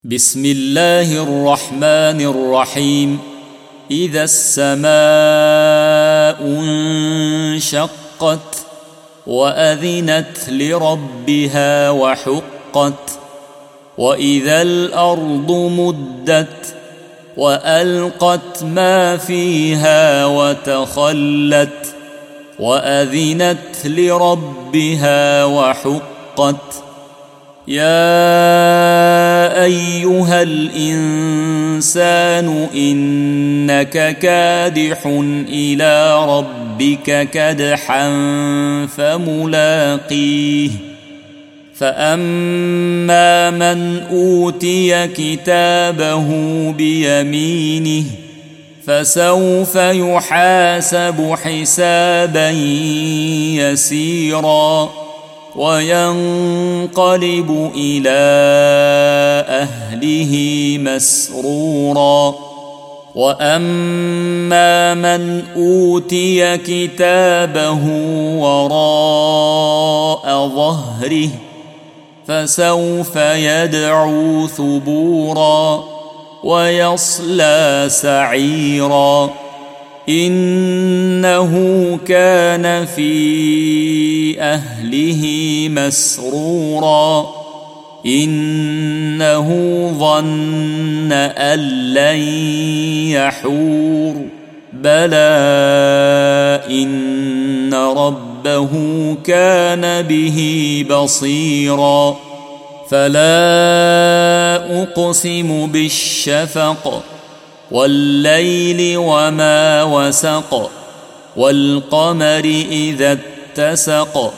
بسم الله الرحمن الرحيم. إذا السماء انشقت وأذنت لربها وحقت وإذا الأرض مدت وألقت ما فيها وتخلت وأذنت لربها وحقت. يا أيها الإنسان إنك كادح إلى ربك كدحا فملاقيه. فأما من أوتي كتابه بيمينه فسوف يحاسب حسابا يسيرا وينقلب إلى أهله مسرورا. وأما من أوتي كتابه وراء ظهره فسوف يدعو ثبورا ويصلى سعيرا. إنه كان في أهله مسرورا. إنه ظن أن لن يحور بلى إن ربه كان به بصيرا. فلا أقسم بالشفق والليل وما وسق والقمر إذا اتسق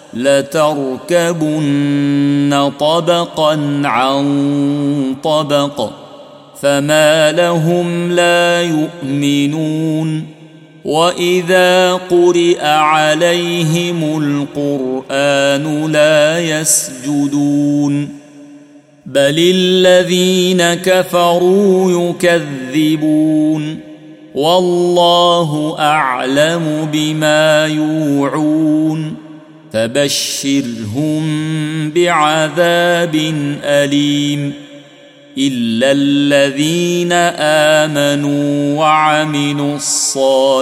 لتركبن طبقا عن طبق فما لهم لا يؤمنون. وإذا قرئ عليهم القرآن لا يسجدون بل الذين كفروا يكذبون والله أعلم بما يوعون. فبشرهم بعذاب أليم إلا الذين آمنوا وعملوا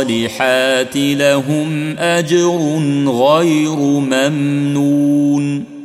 الصالحات لهم أجر غير ممنون.